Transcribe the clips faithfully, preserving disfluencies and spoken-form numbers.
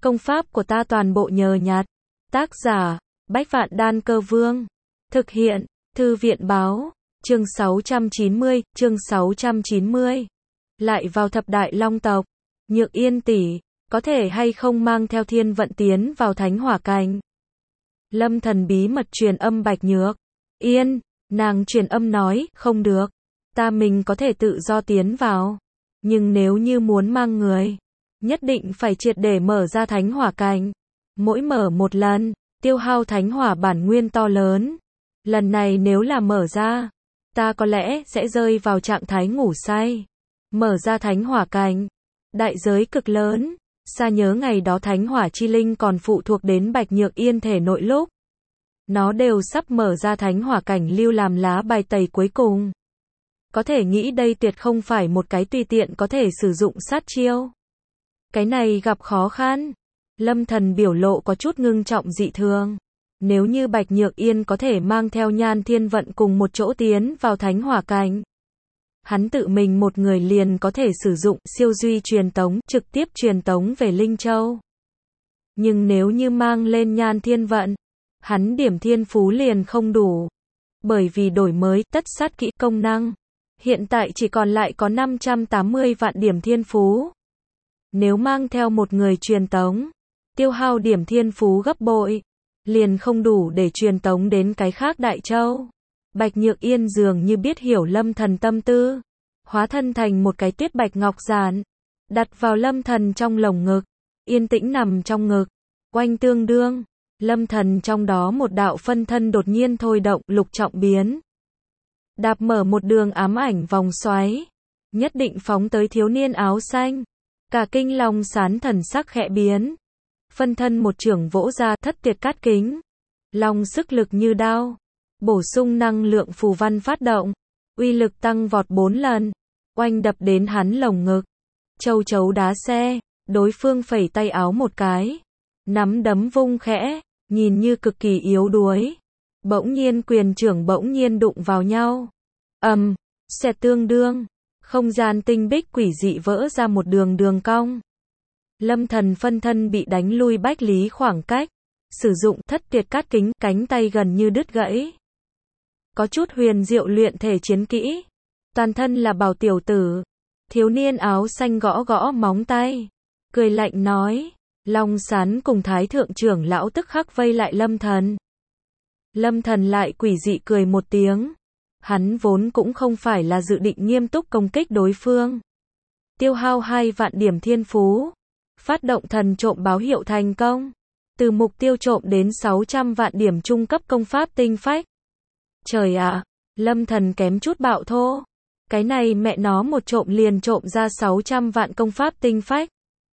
Công pháp của ta toàn bộ nhờ nhặt. Tác giả, Bách Vạn Đan Cơ Vương. Thực hiện, Thư viện Báo. Chương sáu trăm chín mươi, chương sáu trăm chín mươi. Lại vào thập đại long tộc. Nhược Yên tỷ, có thể hay không mang theo thiên vận tiến vào thánh hỏa cảnh? Lâm Thần bí mật truyền âm Bạch Nhược Yên, nàng truyền âm nói, không được. Ta mình có thể tự do tiến vào. Nhưng nếu như muốn mang người, nhất định phải triệt để mở ra thánh hỏa cảnh. Mỗi mở một lần, tiêu hao thánh hỏa bản nguyên to lớn. Lần này nếu là mở ra, ta có lẽ sẽ rơi vào trạng thái ngủ say. Mở ra thánh hỏa cảnh, đại giới cực lớn. Xa nhớ ngày đó thánh hỏa chi linh còn phụ thuộc đến Bạch Nhược Yên thể nội lúc. Nó đều sắp mở ra thánh hỏa cảnh lưu làm lá bài tẩy cuối cùng. Có thể nghĩ đây tuyệt không phải một cái tùy tiện có thể sử dụng sát chiêu. Cái này gặp khó khăn. Lâm Thần biểu lộ có chút ngưng trọng dị thường. Nếu như Bạch Nhược Yên có thể mang theo Nhan Thiên Vận cùng một chỗ tiến vào thánh hỏa cảnh, hắn tự mình một người liền có thể sử dụng siêu duy truyền tống, trực tiếp truyền tống về Linh Châu. Nhưng nếu như mang lên Nhan Thiên Vận, hắn điểm thiên phú liền không đủ. Bởi vì đổi mới tất sát kỹ công năng, hiện tại chỉ còn lại có năm trăm tám mươi vạn điểm thiên phú. Nếu mang theo một người truyền tống, tiêu hao điểm thiên phú gấp bội, liền không đủ để truyền tống đến cái khác Đại Châu. Bạch Nhược Yên dường như biết hiểu Lâm Thần tâm tư, hóa thân thành một cái tuyết bạch ngọc giản, đặt vào Lâm Thần trong lồng ngực, yên tĩnh nằm trong ngực. Oanh tương đương, Lâm Thần trong đó một đạo phân thân đột nhiên thôi động, lục trọng biến. Đạp mở một đường ám ảnh vòng xoáy, nhất định phóng tới thiếu niên áo xanh. Cả kinh Long Sán thần sắc khẽ biến. Phân thân một chưởng vỗ ra, thất tuyệt cát kính. Long sức lực như đao. Bổ sung năng lượng phù văn phát động. Uy lực tăng vọt bốn lần. Oanh đập đến hắn lồng ngực. Châu chấu đá xe. Đối phương phẩy tay áo một cái. Nắm đấm vung khẽ. Nhìn như cực kỳ yếu đuối. Bỗng nhiên quyền trưởng bỗng nhiên đụng vào nhau. ầm, um, xẹt tương đương. Không gian tinh bích quỷ dị vỡ ra một đường đường cong. Lâm Thần phân thân bị đánh lui bách lý khoảng cách. Sử dụng thất tuyệt cát kính, cánh tay gần như đứt gãy. Có chút huyền diệu luyện thể chiến kỹ. Toàn thân là bảo tiểu tử. Thiếu niên áo xanh gõ gõ móng tay. Cười lạnh nói. Long Sán cùng Thái Thượng trưởng lão tức khắc vây lại Lâm Thần. Lâm Thần lại quỷ dị cười một tiếng. Hắn vốn cũng không phải là dự định nghiêm túc công kích đối phương. Tiêu hao hai vạn điểm thiên phú. Phát động thần trộm báo hiệu thành công. Từ mục tiêu trộm đến sáu trăm vạn điểm trung cấp công pháp tinh phách. Trời ạ, à, Lâm Thần kém chút bạo thô. Cái này mẹ nó một trộm liền trộm ra sáu trăm vạn công pháp tinh phách.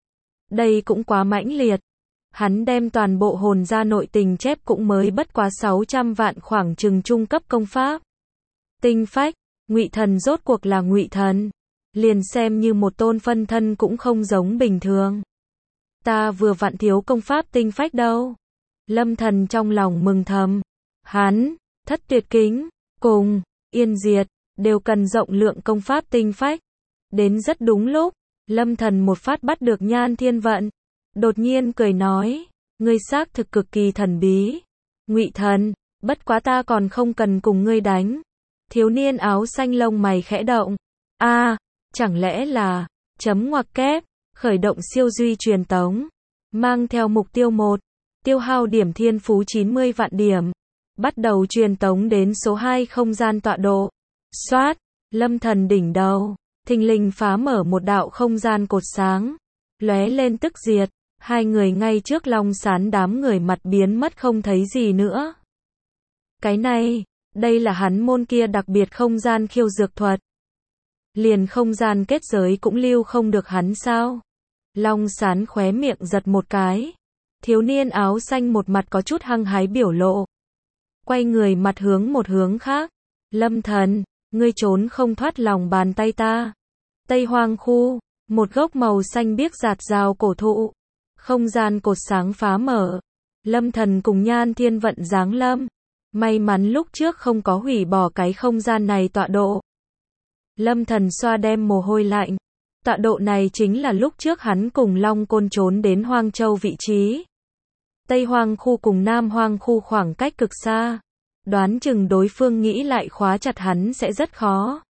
Đây cũng quá mãnh liệt. Hắn đem toàn bộ hồn ra nội tình chép cũng mới bất quá sáu trăm vạn khoảng chừng trung cấp công pháp tinh phách. Ngụy thần rốt cuộc là ngụy thần, liền xem như một tôn phân thân cũng không giống bình thường. Ta vừa vặn thiếu công pháp tinh phách đâu. Lâm Thần trong lòng mừng thầm. Hắn, thất tuyệt kính, cùng yên diệt, đều cần rộng lượng công pháp tinh phách. Đến rất đúng lúc, Lâm Thần một phát bắt được Nhan Thiên Vận. Đột nhiên cười nói, ngươi xác thực cực kỳ thần bí. Ngụy thần, bất quá ta còn không cần cùng ngươi đánh. Thiếu niên áo xanh lông mày khẽ động. A, à, chẳng lẽ là, chấm ngoặc kép, khởi động siêu duy truyền tống. Mang theo mục tiêu một, tiêu hao điểm thiên phú chín mươi vạn điểm. Bắt đầu truyền tống đến số hai không gian tọa độ. Xoát, Lâm Thần đỉnh đầu, thình lình phá mở một đạo không gian cột sáng. Lóe lên tức diệt, hai người ngay trước Long Sán đám người mặt biến mất không thấy gì nữa. Cái này, đây là hắn môn kia đặc biệt không gian khiêu dược thuật. Liền không gian kết giới cũng lưu không được hắn sao? Long Sán khóe miệng giật một cái. Thiếu niên áo xanh một mặt có chút hăng hái biểu lộ. Quay người mặt hướng một hướng khác. Lâm Thần, ngươi trốn không thoát lòng bàn tay ta. Tây Hoang khu, một gốc màu xanh biếc rạt rào cổ thụ. Không gian cột sáng phá mở. Lâm Thần cùng Nhan Thiên Vận giáng lâm. May mắn lúc trước không có hủy bỏ cái không gian này tọa độ. Lâm Thần xoa đem mồ hôi lạnh. Tọa độ này chính là lúc trước hắn cùng Long Côn trốn đến Hoang Châu vị trí. Tây Hoang khu cùng Nam Hoang khu khoảng cách cực xa. Đoán chừng đối phương nghĩ lại khóa chặt hắn sẽ rất khó.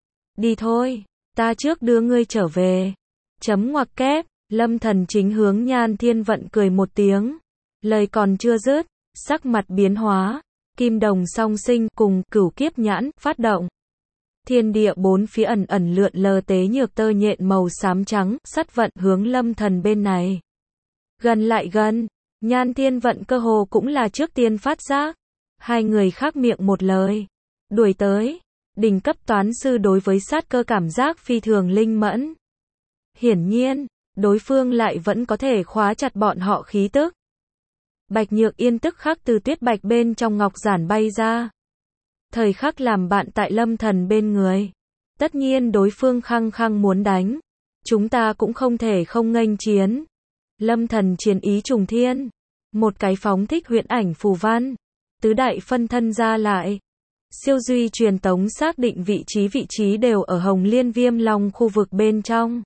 Đi thôi, ta trước đưa ngươi trở về. Chấm ngoặc kép, Lâm Thần chính hướng Nhan Thiên Vận cười một tiếng. Lời còn chưa dứt, sắc mặt biến hóa, kim đồng song sinh cùng cửu kiếp nhãn phát động. Thiên địa bốn phía ẩn ẩn lượn lờ tế nhược tơ nhện màu xám trắng, sắt vận hướng Lâm Thần bên này. Gần lại gần, Nhan Thiên Vận cơ hồ cũng là trước tiên phát giác. Hai người khác miệng một lời. Đuổi tới, đỉnh cấp toán sư đối với sát cơ cảm giác phi thường linh mẫn. Hiển nhiên, đối phương lại vẫn có thể khóa chặt bọn họ khí tức. Bạch Nhược Yên tức khắc từ tuyết bạch bên trong ngọc giản bay ra. Thời khắc làm bạn tại Lâm Thần bên người. Tất nhiên đối phương khăng khăng muốn đánh. Chúng ta cũng không thể không nghênh chiến. Lâm Thần chiến ý trùng thiên. Một cái phóng thích huyễn ảnh phù văn. Tứ đại phân thân ra lại. Siêu duy truyền tống xác định vị trí vị trí đều ở Hồng Liên Viêm Long khu vực bên trong.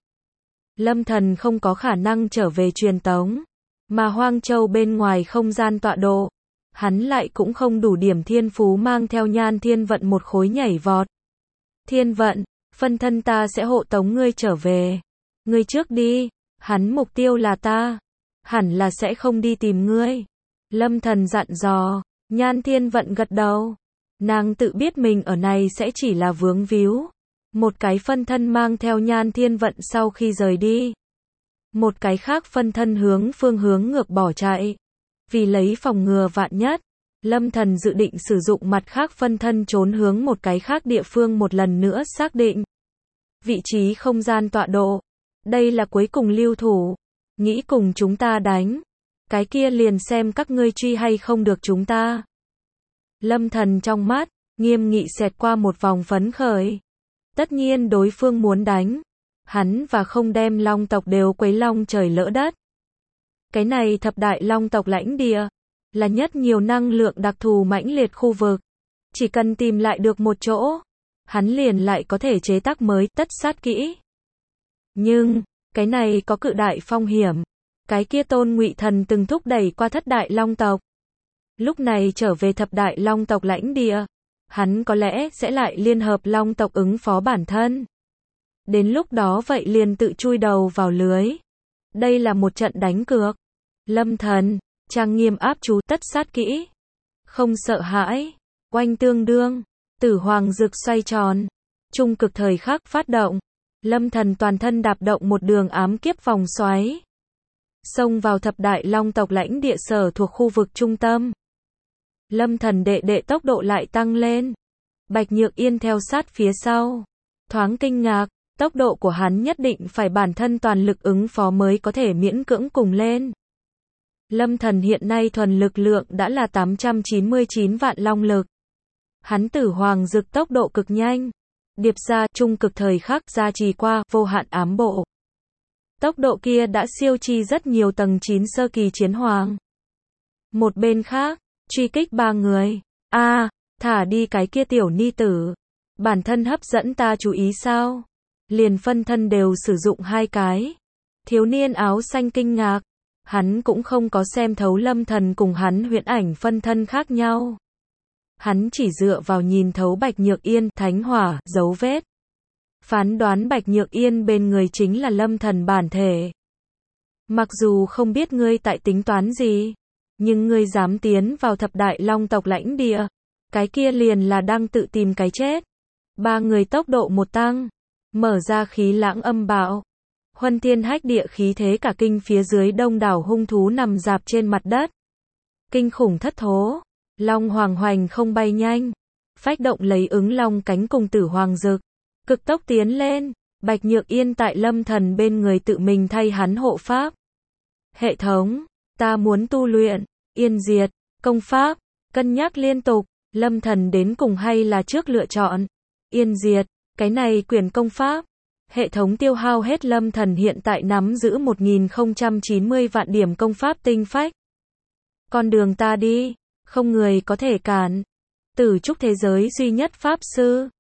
Lâm Thần không có khả năng trở về truyền tống. Mà Hoang Châu bên ngoài không gian tọa độ. Hắn lại cũng không đủ điểm thiên phú mang theo Nhan Thiên Vận một khối nhảy vọt. Thiên Vận, phân thân ta sẽ hộ tống ngươi trở về. Ngươi trước đi, hắn mục tiêu là ta. Hẳn là sẽ không đi tìm ngươi. Lâm Thần dặn dò, Nhan Thiên Vận gật đầu. Nàng tự biết mình ở này sẽ chỉ là vướng víu. Một cái phân thân mang theo Nhan Thiên Vận sau khi rời đi. Một cái khác phân thân hướng phương hướng ngược bỏ chạy. Vì lấy phòng ngừa vạn nhất, Lâm Thần dự định sử dụng mặt khác phân thân trốn hướng một cái khác địa phương một lần nữa xác định. Vị trí không gian tọa độ. Đây là cuối cùng lưu thủ. Nghĩ cùng chúng ta đánh. Cái kia liền xem các ngươi truy hay không được chúng ta. Lâm Thần trong mắt, nghiêm nghị xẹt qua một vòng phấn khởi. Tất nhiên đối phương muốn đánh. Hắn và không đem long tộc đều quấy long trời lỡ đất. Cái này thập đại long tộc lãnh địa, là nhất nhiều năng lượng đặc thù mãnh liệt khu vực. Chỉ cần tìm lại được một chỗ, hắn liền lại có thể chế tác mới tất sát kỹ. Nhưng, cái này có cự đại phong hiểm. Cái kia Tôn Ngụy Thần từng thúc đẩy qua thất đại long tộc. Lúc này trở về thập đại long tộc lãnh địa, hắn có lẽ sẽ lại liên hợp long tộc ứng phó bản thân. Đến lúc đó vậy liền tự chui đầu vào lưới. Đây là một trận đánh cược. Lâm Thần, trang nghiêm áp chú tất sát kỹ. Không sợ hãi. Oanh tương đương. Tử hoàng dược xoay tròn. Trung cực thời khắc phát động. Lâm Thần toàn thân đạp động một đường ám kiếp vòng xoáy. Xông vào thập đại long tộc lãnh địa sở thuộc khu vực trung tâm. Lâm Thần đệ đệ tốc độ lại tăng lên. Bạch Nhược Yên theo sát phía sau. Thoáng kinh ngạc. Tốc độ của hắn nhất định phải bản thân toàn lực ứng phó mới có thể miễn cưỡng cùng lên. Lâm Thần hiện nay thuần lực lượng đã là tám trăm chín mươi chín vạn long lực. Hắn tử hoàng dực tốc độ cực nhanh. Điệp ra trung cực thời khắc gia trì qua vô hạn ám bộ. Tốc độ kia đã siêu chi rất nhiều tầng chín sơ kỳ chiến hoàng. Một bên khác, truy kích ba người. A, à, thả đi cái kia tiểu ni tử. Bản thân hấp dẫn ta chú ý sao? Liền phân thân đều sử dụng hai cái. Thiếu niên áo xanh kinh ngạc. Hắn cũng không có xem thấu Lâm Thần cùng hắn huyễn ảnh phân thân khác nhau. Hắn chỉ dựa vào nhìn thấu Bạch Nhược Yên, thánh hỏa, dấu vết. Phán đoán Bạch Nhược Yên bên người chính là Lâm Thần bản thể. Mặc dù không biết ngươi tại tính toán gì, nhưng ngươi dám tiến vào thập đại long tộc lãnh địa. Cái kia liền là đang tự tìm cái chết. Ba người tốc độ một tăng. Mở ra khí lãng âm bạo. Huân thiên hách địa khí thế cả kinh phía dưới đông đảo hung thú nằm dạp trên mặt đất. Kinh khủng thất thố. Long hoàng hoành không bay nhanh. Phách động lấy ứng long cánh cùng tử hoàng dực. Cực tốc tiến lên. Bạch Nhược Yên tại Lâm Thần bên người tự mình thay hắn hộ pháp. Hệ thống. Ta muốn tu luyện. Yên diệt. Công pháp. Cân nhắc liên tục. Lâm Thần đến cùng hay là trước lựa chọn. Yên diệt. Cái này quyền công pháp. Hệ thống tiêu hao hết Lâm Thần hiện tại nắm giữ một nghìn không trăm chín mươi vạn điểm công pháp tinh phách. Con đường ta đi, không người có thể cản. Tử trúc thế giới duy nhất pháp sư.